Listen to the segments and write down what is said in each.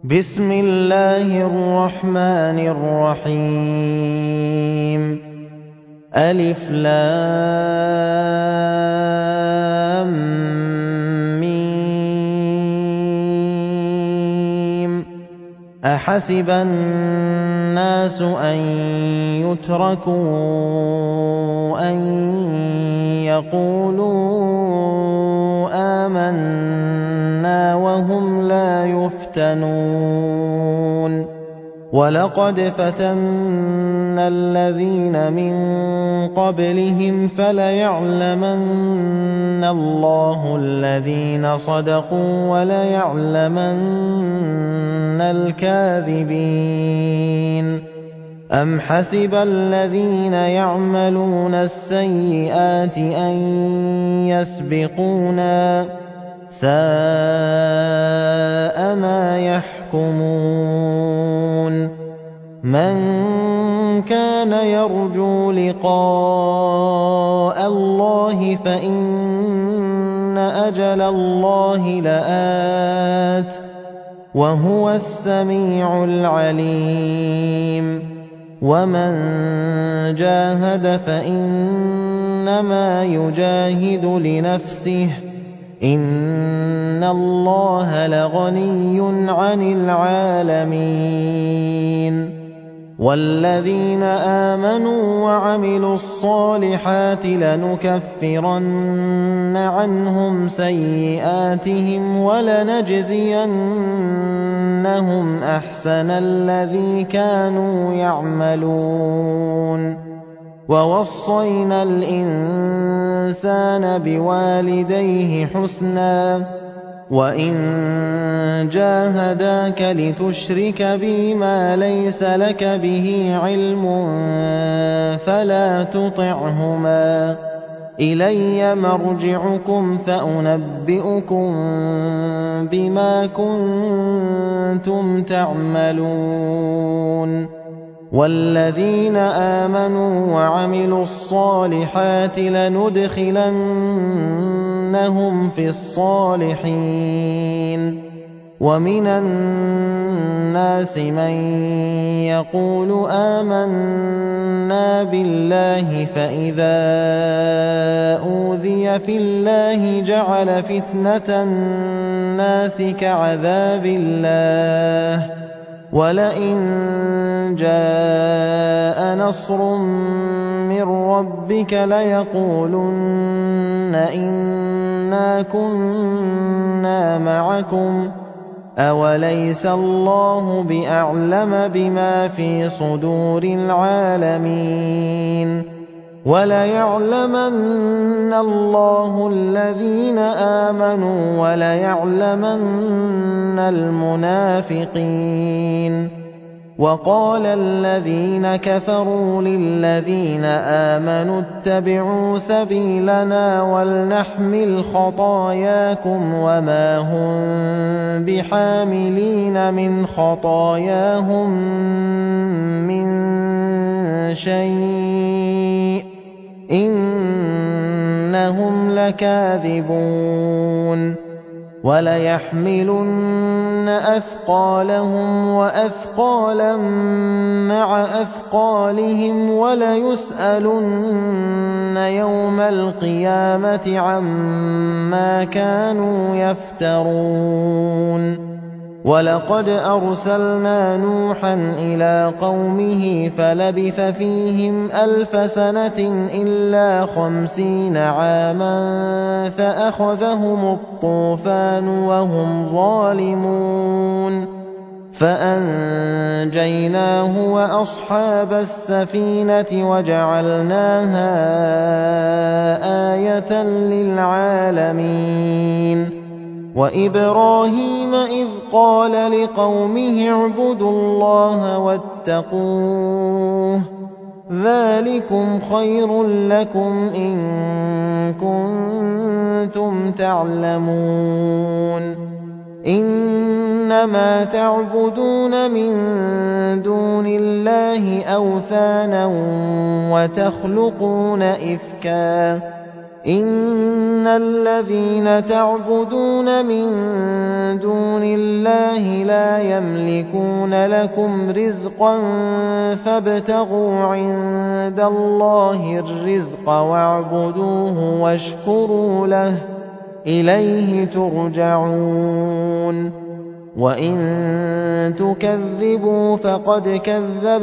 بسم الله الرحمن الرحيم ألف لام ميم أحسب الناس أن يتركوا أن يقولوا آمنا وهم لا يفتنون ولقد فتنا الذين من قبلهم فليعلمن الله الذين صدقوا وليعلمن الكاذبين أم حسب الذين يعملون السيئات أن يسبقونا ساء ما يحكمون من كان يرجو لقاء الله فإن أجل الله لآت وهو السميع العليم ومن جاهد فإنما يجاهد لنفسه إن الله لغني عن العالمين والذين آمنوا وعملوا الصالحات لنكفرن عنهم سيئاتهم ولنجزينهم أحسن الذي كانوا يعملون ووصينا الإنسان بوالديه حسنا وإن جاهداك لتشرك بي ما ليس لك به علم فلا تطعهما إلي مرجعكم فأنبئكم بما كنتم تعملون والذين آمنوا وعملوا الصالحات لندخلنهم في الصالحين ومن الناس من يقول آمنا بالله فإذا أوذي في الله جعل فتنة الناس كعذاب الله ولئن جاء نصر من ربك ليقولن إنا كنا معكم أوليس الله بأعلم بما في صدور العالمين وليعلمن الله الذين آمنوا وليعلمن المنافقين وقال الذين كفروا للذين آمنوا اتبعوا سبيلنا ولنحمل خطاياكم وما هم بحاملين من خطاياهم من شيء إنهم لكاذبون وليحملن أثقالهم وأثقالا مع أثقالهم وليسألن يوم القيامة عما كانوا يفترون ولقد أرسلنا نوحا إلى قومه فلبث فيهم 1000 سنة إلا 50 عاما فأخذهم الطوفان وهم ظالمون فأنجيناه وأصحاب السفينة وجعلناها آية للعالمين وإبراهيم إذ قال لقومه اعبدوا الله واتقوه ذلكم خير لكم إن كنتم تعلمون إنما تعبدون من دون الله أوثانا وتخلقون إفكا إِنَّ الَّذِينَ تَعْبُدُونَ مِن دُونِ اللَّهِ لَا يَمْلِكُونَ لَكُمْ رِزْقًا فَابْتَغُوا عِندَ اللَّهِ الرِّزْقَ وَاعْبُدُوهُ وَاشْكُرُوا لَهُ ۖ إِلَيْهِ تُرْجَعُونَ وَإِن تُكَذِّبُوا فَقَدْ كَذَّبَ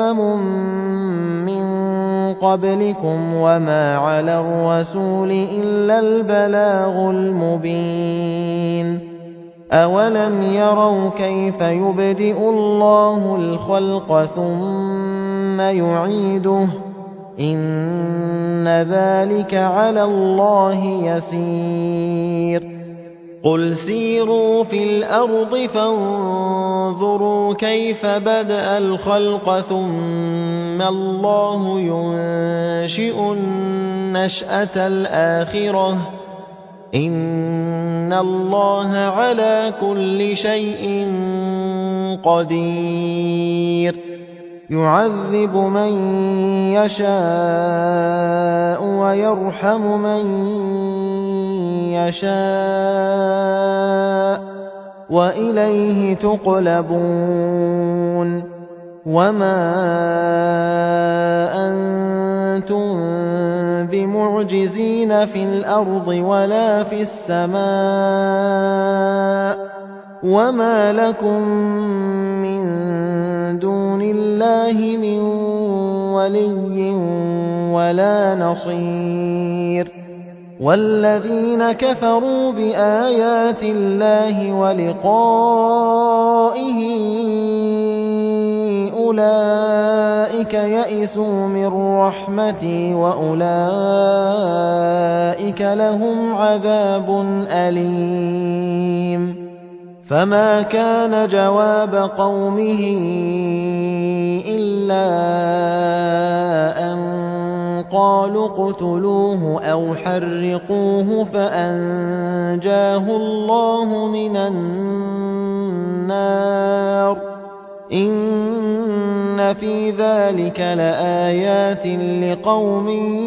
مِن قَبْلِكُمْ وَمَا عَلَى الرَّسُولِ إِلَّا الْبَلَاغُ الْمُبِينُ أَوَلَمْ يَرَوْا كَيْفَ يُبْدِئُ اللَّهُ الْخَلْقَ ثُمَّ يُعِيدُهُ ۚ إِنَّ ذَلِكَ عَلَى اللَّهِ يَسِيرٌ قُلْ سِيرُوا فِي الْأَرْضِ فَانظُرُوا كَيْفَ بَدَأَ الْخَلْقَ ثُمَّ اللَّهُ يُنشِئُ النَّشْأَةَ الْآخِرَةَ ۚ إِنَّ اللَّهَ عَلَىٰ كُلِّ شَيْءٍ قَدِيرٌ يُعَذِّبُ مَن يَشَاءُ وَيَرْحَمُ مَن يَشَاءُ ۖ وَإِلَيْهِ تُقْلَبُونَ وَمَا أَنتُم بِمُعْجِزِينَ فِي الْأَرْضِ وَلَا فِي السَّمَاءِ ۖ وَمَا لَكُم مِّن دُونِ اللَّهِ مِن وَلِيٍّ وَلَا نَصِيرٍ وَالَّذِينَ كَفَرُوا بِآيَاتِ اللَّهِ وَلِقَائِهِ أُولَٰئِكَ يَئِسُوا مِن رَّحْمَتِي وَأُولَٰئِكَ لَهُمْ عَذَابٌ أَلِيمٌ فَمَا كَانَ جَوَابَ قَوْمِهِ إِلَّا أَن قَالُوا اقْتُلُوهُ أَوْ حَرِّقُوهُ فَأَنجَاهُ اللَّهُ مِنَ النَّارِ ۚ إِنَّ فِي ذَٰلِكَ لَآيَاتٍ لِّقَوْمٍ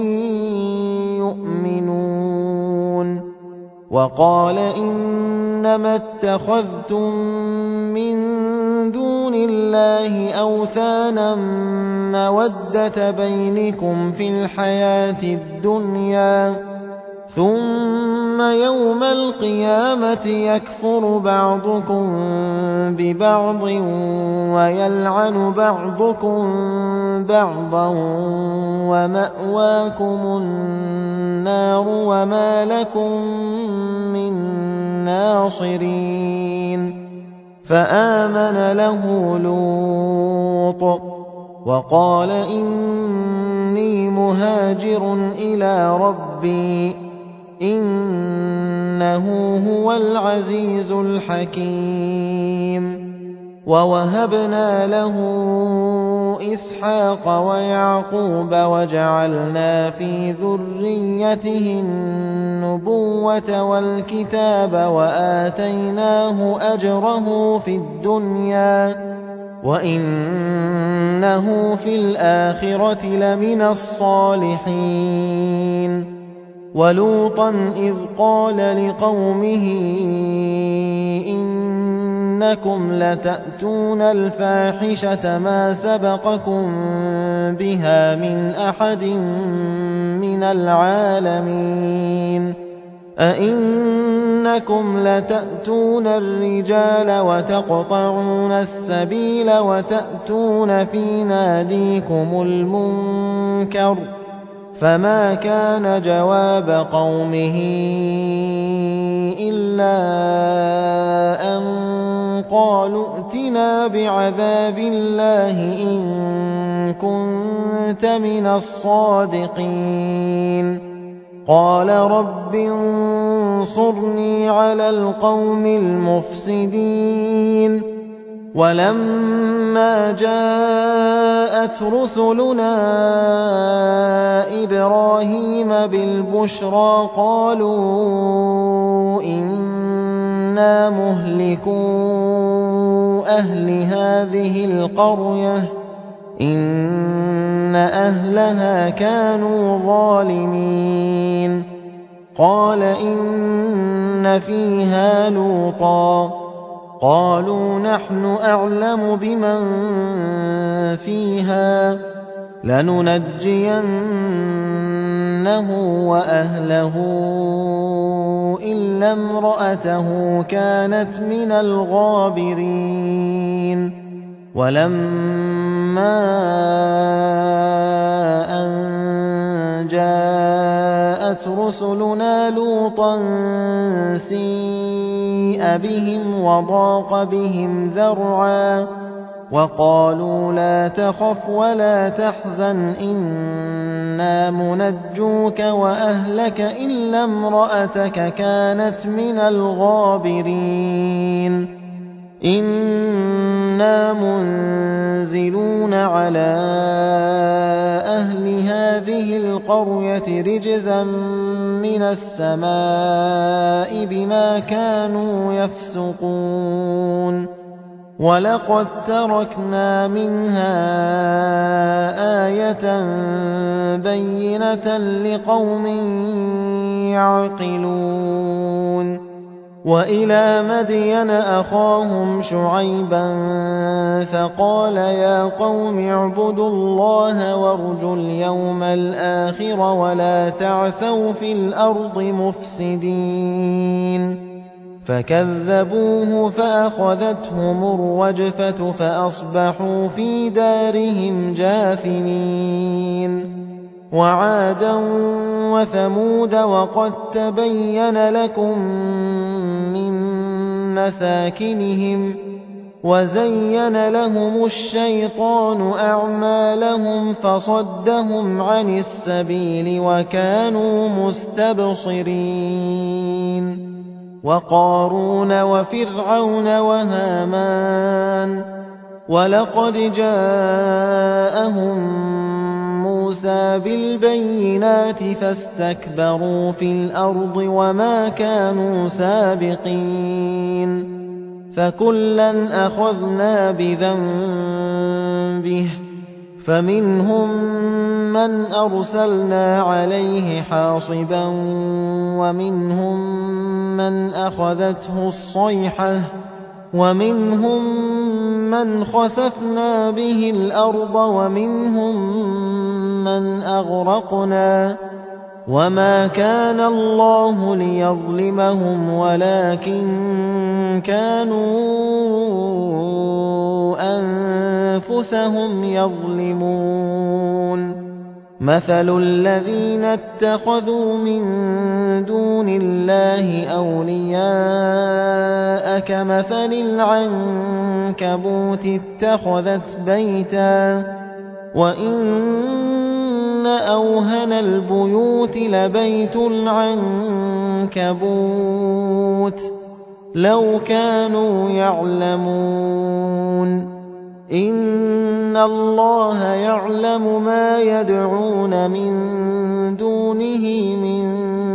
يُؤْمِنُونَ وَقَالَ إِنَّمَا اتَّخَذْتُم مِّن دُونِ اللَّهِ أَوْثَانًا مَّوَدَّةَ بَيْنِكُمْ فِي الْحَيَاةِ الدُّنْيَا ۖ ثُمَّ يَوْمَ الْقِيَامَةِ يَكْفُرُ بَعْضُكُم بِبَعْضٍ وَيَلْعَنُ بَعْضُكُم بَعْضًا وَمَأْوَاكُمُ النَّارُ وَمَا لَكُم مِّن نَّاصِرِينَ فَآمَنَ لَهُ لُوطٌ وَقَالَ إِنِّي مُهَاجِرٌ إِلَىٰ رَبِّي إِنَّهُ هُوَ الْعَزِيزُ الْحَكِيمُ وَوَهَبْنَا لَهُ إِسْحَاقَ وَيَعْقُوبَ وَجَعَلْنَا فِي ذُرِّيَّتِهِ النُّبُوَّةَ وَالْكِتَابَ وَآتَيْنَاهُ أَجْرَهُ فِي الدُّنْيَا ۖ وَإِنَّهُ فِي الْآخِرَةِ لَمِنَ الصَّالِحِينَ وَلُوطًا إِذْ قَالَ لِقَوْمِهِ إِنَّكُمْ لَتَأْتُونَ الْفَاحِشَةَ مَا سَبَقَكُم بِهَا مِنْ أَحَدٍ مِّنَ الْعَالَمِينَ أَئِنَّكُمْ لَتَأْتُونَ الرِّجَالَ وَتَقْطَعُونَ السَّبِيلَ وَتَأْتُونَ فِي نَادِيكُمُ الْمُنكَرَ ۖ فَمَا كَانَ جَوَابَ قَوْمِهِ إِلَّا أَن قَالُوا ائْتِنَا بِعَذَابِ اللَّهِ إِن كُنتَ مِنَ الصَّادِقِينَ قَالَ رَبِّ انصُرْنِي عَلَى الْقَوْمِ الْمُفْسِدِينَ وَلَمَّا جَاءَتْ رُسُلُنَا إِبْرَاهِيمَ بِالْبُشْرَىٰ قَالُوا إِنَّا مُهْلِكُو أَهْلِ هَٰذِهِ الْقَرْيَةِ ۖ إِنَّ أَهْلَهَا كَانُوا ظَالِمِينَ قَالَ إِنَّ فِيهَا لُوطًا ۚ قَالُوا نَحْنُ أَعْلَمُ بِمَن فِيهَا لَنُنَجِّيَنَّهُ وَأَهْلَهُ إِلَّا امْرَأَتَهُ كَانَتْ مِنَ الْغَابِرِينَ وَلَمَّا أَن جَاءَتْ رُسُلُنَا لُوطًا سِيءَ بِهِمْ وَضَاقَ بِهِمْ ذَرْعًا وَقَالُوا لَا تَخَفْ وَلَا تَحْزَنْ إِنَّا مُنَجُّوكَ وَأَهْلَكَ إِلَّا امْرَأَتَكَ كَانَتْ مِنَ الْغَابِرِينَ إِنَّا مُنزِلُونَ عَلَىٰ أَهْلِ هَٰذِهِ الْقَرْيَةِ رِجْزًا مِّنَ السَّمَاءِ بِمَا كَانُوا يَفْسُقُونَ وَلَقَدْ تَرَكْنَا مِنْهَا آيَةً بَيِّنَةً لِّقَوْمٍ يَعْقِلُونَ وَإِلَىٰ مَدْيَنَ أَخَاهُمْ شُعَيْبًا فَقَالَ يَا قَوْمِ اعْبُدُوا اللَّهَ وَارْجُوا الْيَوْمَ الْآخِرَ وَلَا تَعْثَوْا فِي الْأَرْضِ مُفْسِدِينَ فَكَذَّبُوهُ فَأَخَذَتْهُمُ الرَّجْفَةُ فَأَصْبَحُوا فِي دَارِهِمْ جَاثِمِينَ وَعَادًا وَثَمُودَ وَقَد تَّبَيَّنَ لَكُم مِّن مَّسَاكِنِهِمْ وَزَيَّنَ لَهُمُ الشَّيْطَانُ أَعْمَالَهُمْ فَصَدَّهُمْ عَنِ السَّبِيلِ وَكَانُوا مُسْتَبْصِرِينَ وَقَارُونَ وَفِرْعَوْنَ وَهَامَانَ وَلَقَدْ جَاءَهُم مُّوسَىٰ بِالْبَيِّنَاتِ فَاسْتَكْبَرُوا فِي الْأَرْضِ وَمَا كَانُوا سَابِقِينَ فَكُلًّا أَخَذْنَا بِذَنبِهِ فَمِنْهُم مَّنْ أَرْسَلْنَا عَلَيْهِ حَاصِبًا وَمِنْهُم مَّنْ أَخَذَتْهُ الصَّيْحَةُ وَمِنْهُم مَّنْ خَسَفْنَا بِهِ الْأَرْضَ وَمِنْهُم مَّنْ أَغْرَقْنَا وَمَا كَانَ اللَّهُ لِيَظْلِمَهُمْ وَلَٰكِن كَانُوا أَنفُسَهُمْ يَظْلِمُونَ مَثَلُ الَّذِينَ اتَّخَذُوا مِن دُونِ اللَّهِ أَوْلِيَاءَ كَمَثَلِ الْعَنكَبُوتِ اتَّخَذَتْ بَيْتًا وَإِنَّ أَوْهَنَ الْبُيُوتِ لَبَيْتُ الْعَنكَبُوتِ لَوْ كَانُوا يَعْلَمُونَ إِنَّ اللَّهَ يَعْلَمُ مَا يَدْعُونَ مِن دُونِهِ مِن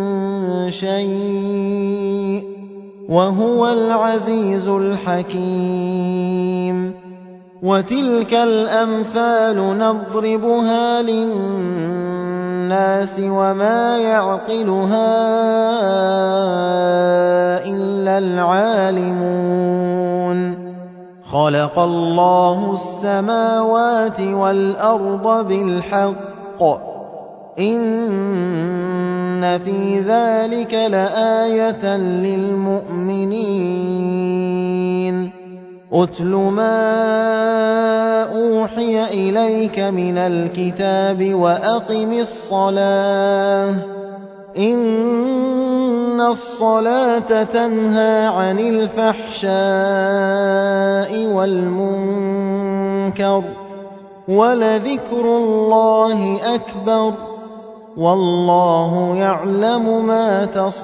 شَيْءٍ وَهُوَ الْعَزِيزُ الْحَكِيمُ وَتِلْكَ الْأَمْثَالُ نَضْرِبُهَا لِلنَّاسِ وَمَا يَعْقِلُهَا إِلَّا الْعَالِمُونَ خَلَقَ اللَّهُ السَّمَاوَاتِ وَالْأَرْضَ بِالْحَقِّ ۚ إِنَّ فِي ذَٰلِكَ لَآيَةً لِّلْمُؤْمِنِينَ أُتْلُ مَا أُوحِيَ إِلَيْكَ مِنَ الْكِتَابِ وَأَقِمِ الصَّلَاةَ ۖ إِنَّ الصَّلَاةَ تَنْهَىٰ عَنِ الْفَحْشَاءِ وَالْمُنكَرِ ۗ وَلَذِكْرُ اللَّهِ أَكْبَرُ ۗ وَاللَّهُ يَعْلَمُ مَا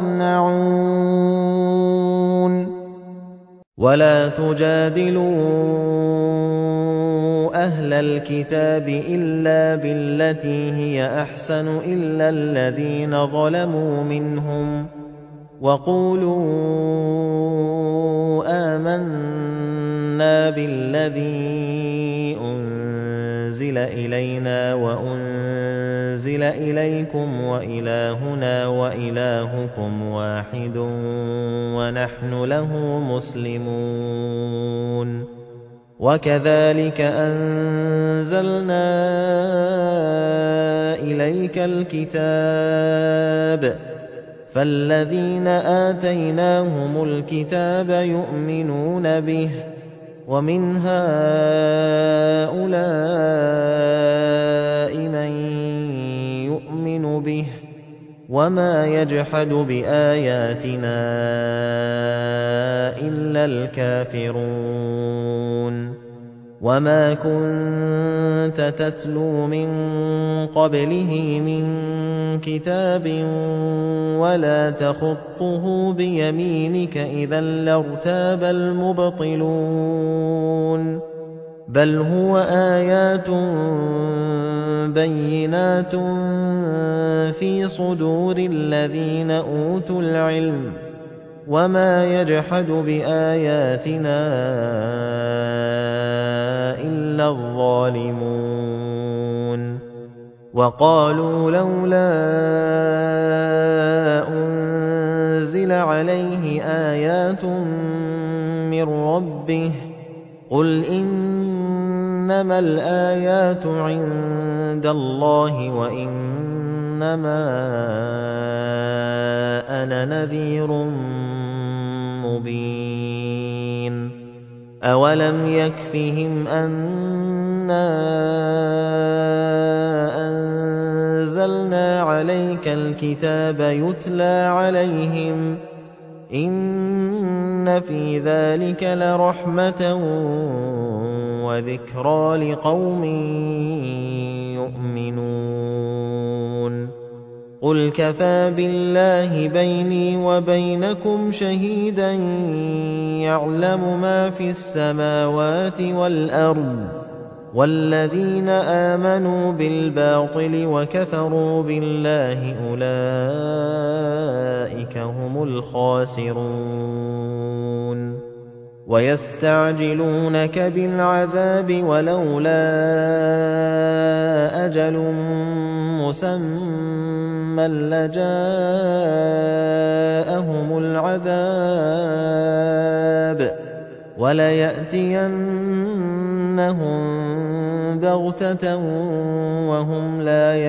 تَصْنَعُونَ وَلَا تُجَادِلُوا أَهْلَ الْكِتَابِ إِلَّا بِالَّتِي هِيَ أَحْسَنُ إِلَّا الَّذِينَ ظَلَمُوا مِنْهُمْ وَقُولُوا آمَنَّا بِالَّذِي أُنزِلَ إِلَيْنَا وَأُنزِلَ إِلَيْكُمْ وَإِلَٰهُنَا وَإِلَٰهُكُمْ وَاحِدٌ وَنَحْنُ لَهُ مُسْلِمُونَ وَكَذَٰلِكَ أَنزَلْنَا إِلَيْكَ الْكِتَابَ فَالَّذِينَ آتَيْنَاهُمُ الْكِتَابَ يُؤْمِنُونَ بِهِ وَمِنْ هَٰؤُلَاءِ مَن يُؤْمِنُ بِهِ وَمَا يَجْحَدُ بِآيَاتِنَا إِلَّا الْكَافِرُونَ وَمَا كُنتَ تَتْلُو مِن قَبْلِهِ مِن كِتَابٍ وَلَا تَخُطُّهُ بِيَمِينِكَ إِذًا لَّارْتَابَ الْمُبْطِلُونَ بَلْ هُوَ آيَاتٌ بَيِّنَاتٌ فِي صُدُورِ الَّذِينَ أُوتُوا الْعِلْمَ وَمَا يَجْحَدُ بِآيَاتِنَا إِلَّا الظَّالِمُونَ وَقَالُوا لَوْلَا أُنزِلَ عَلَيْهِ آيَاتٌ مِّن رَّبِّهِ قُلْ إِنَّمَا الْآيَاتُ عِندَ اللَّهِ وَإِنَّمَا أَنَا نَذِيرٌ مُّبِينٌ أَوَلَمْ يَكْفِهِمْ أَنَّا أَنزَلْنَا عَلَيْكَ الْكِتَابَ يُتْلَىٰ عَلَيْهِمْ ۚ إِنَّ فِي ذَٰلِكَ لَرَحْمَةً وَذِكْرَىٰ لِقَوْمٍ يُؤْمِنُونَ قُلْ كَفَىٰ بِاللَّهِ بَيْنِي وَبَيْنَكُمْ شَهِيدًا يَعْلَمُ مَا فِي السَّمَاوَاتِ وَالْأَرْضِ وَالَّذِينَ آمَنُوا بِالْبَاطِلِ وَكَفَرُوا بِاللَّهِ أُولَٰئِكَ هُمُ الْخَاسِرُونَ وَيَسْتَعْجِلُونَكَ بِالْعَذَابِ وَلَوْلَا أَجَلٌ مُّسَمًّى لَّجَاءَهُمُ الْعَذَابُ وَلَيَأْتِيَنَّهُم بَغْتَةً وَهُمْ لَا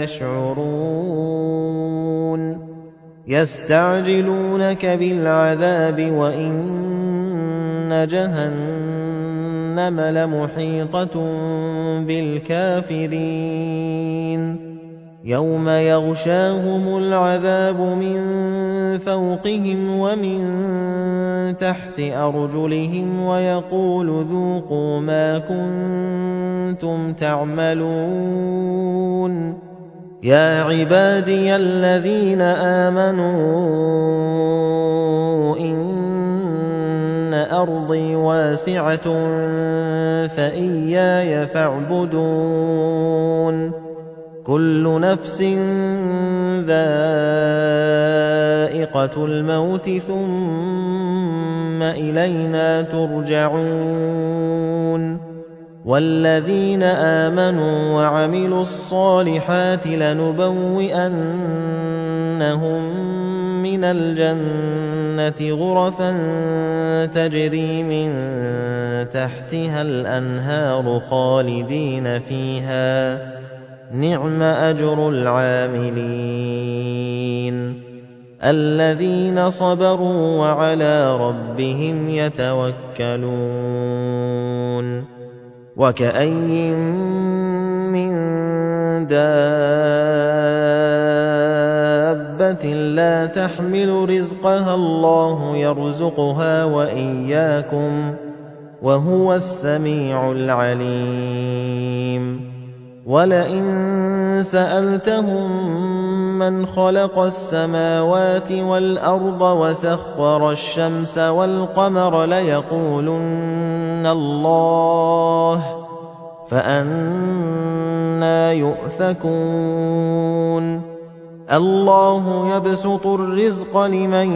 يَشْعُرُونَ يَسْتَعْجِلُونَكَ بِالْعَذَابِ وَإِنَّ جَهَنَّمَ لَمُحِيطَةٌ بِالْكَافِرِينَ يَوْمَ يَغْشَاهُمُ الْعَذَابُ مِن فَوْقِهِمْ وَمِن تَحْتِ أَرْجُلِهِمْ وَيَقُولُ ذُوقُوا مَا كُنتُمْ تَعْمَلُونَ يَا عِبَادِيَ الَّذِينَ آمَنُوا إِنَّ أَرْضِي وَاسِعَةٌ فَإِيَّايَ فَاعْبُدُونِ كُلُّ نَفْسٍ ذَائِقَةُ الْمَوْتِ ثُمَّ إِلَيْنَا تُرْجَعُونَ وَالَّذِينَ آمَنُوا وَعَمِلُوا الصَّالِحَاتِ لَنُبَوِّئَنَّهُم مِّنَ الْجَنَّةِ غُرَفًا تَجْرِي مِن تَحْتِهَا الْأَنْهَارُ خَالِدِينَ فِيهَا ۚ نِعْمَ أَجْرُ الْعَامِلِينَ الَّذِينَ صَبَرُوا وَعَلَىٰ رَبِّهِمْ يَتَوَكَّلُونَ وَكَأَيِّن مِّن دَابَّةٍ لَّا تَحْمِلُ رِزْقَهَا اللَّهُ يَرْزُقُهَا وَإِيَّاكُمْ ۚ وَهُوَ السَّمِيعُ الْعَلِيمُ وَلَئِن سَأَلْتَهُم مَّنْ خَلَقَ السَّمَاوَاتِ وَالْأَرْضَ وَسَخَّرَ الشَّمْسَ وَالْقَمَرَ لَيَقُولُنَّ اللَّهُ ۖ فَأَنَّىٰ يُؤْفَكُونَ اللَّهُ يَبْسُطُ الرِّزْقَ لِمَن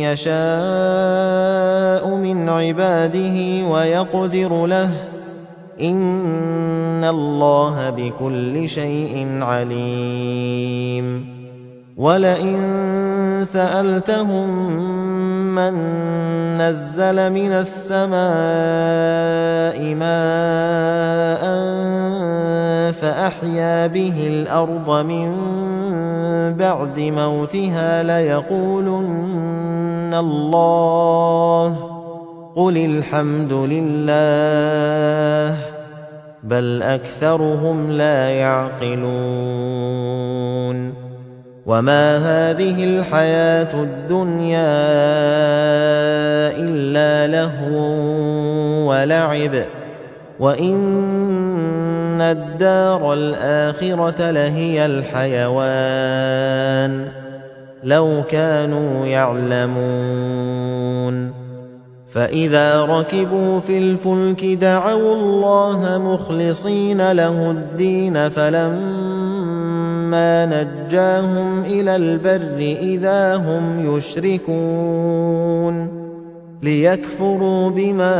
يَشَاءُ مِنْ عِبَادِهِ وَيَقْدِرُ لَهُ ۚ إِنَّ اللَّهَ بِكُلِّ شَيْءٍ عَلِيمٌ وَلَئِن سَأَلْتَهُم مَّن نَّزَّلَ مِنَ السَّمَاءِ مَاءً فَأَحْيَا بِهِ الْأَرْضَ مِن بَعْدِ مَوْتِهَا لَيَقُولُنَّ اللَّهُ ۚ قُلِ الْحَمْدُ لِلَّهِ ۚ بَلْ أَكْثَرُهُمْ لَا يَعْقِلُونَ وَمَا هَٰذِهِ الْحَيَاةُ الدُّنْيَا إِلَّا لَهْوٌ وَلَعِبٌ ۚ وَإِنَّ الدَّارَ الْآخِرَةَ لَهِيَ الْحَيَوَانُ ۚ لَوْ كَانُوا يَعْلَمُونَ فَإِذَا رَكِبُوا فِي الْفُلْكِ دَعَوُا اللَّهَ مُخْلِصِينَ لَهُ الدِّينَ فَلَمَّا نَجَّاهُمْ إِلَى الْبَرِّ إِذَا هُمْ يُشْرِكُونَ لِيَكْفُرُوا بِمَا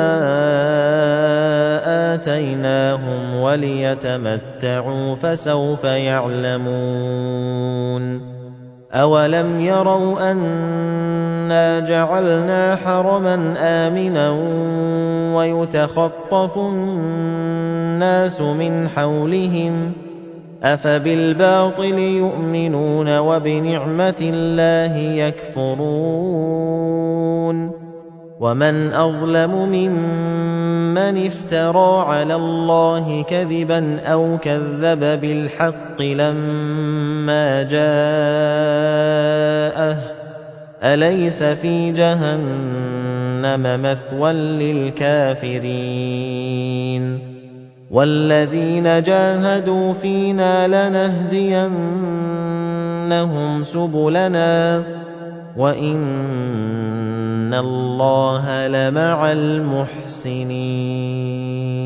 آتَيْنَاهُمْ وَلِيَتَمَتَّعُوا فَسَوْفَ يَعْلَمُونَ أَوَلَمْ يَرَوْا أَنَّا جَعَلْنَا حَرَمًا آمِنًا وَيُتَخَطَّفُ النَّاسُ مِنْ حَوْلِهِمْ ۚ أَفَبِالْبَاطِلِ يُؤْمِنُونَ وَبِنِعْمَةِ اللَّهِ يَكْفُرُونَ وَمَنْ أَظْلَمُ مِمَّنِ افْتَرَىٰ عَلَى اللَّهِ كَذِبًا أَوْ كَذَّبَ بِالْحَقِّ لَمَّا جَاءَهُ ۚ أَلَيْسَ فِي جَهَنَّمَ مَثْوًى لِّلْكَافِرِينَ وَالَّذِينَ جَاهَدُوا فِينَا لَنَهْدِيَنَّهُمْ سُبُلَنَا ۚ وَإِنَّ اللَّهَ لَمَعَ الْمُحْسِنِينَ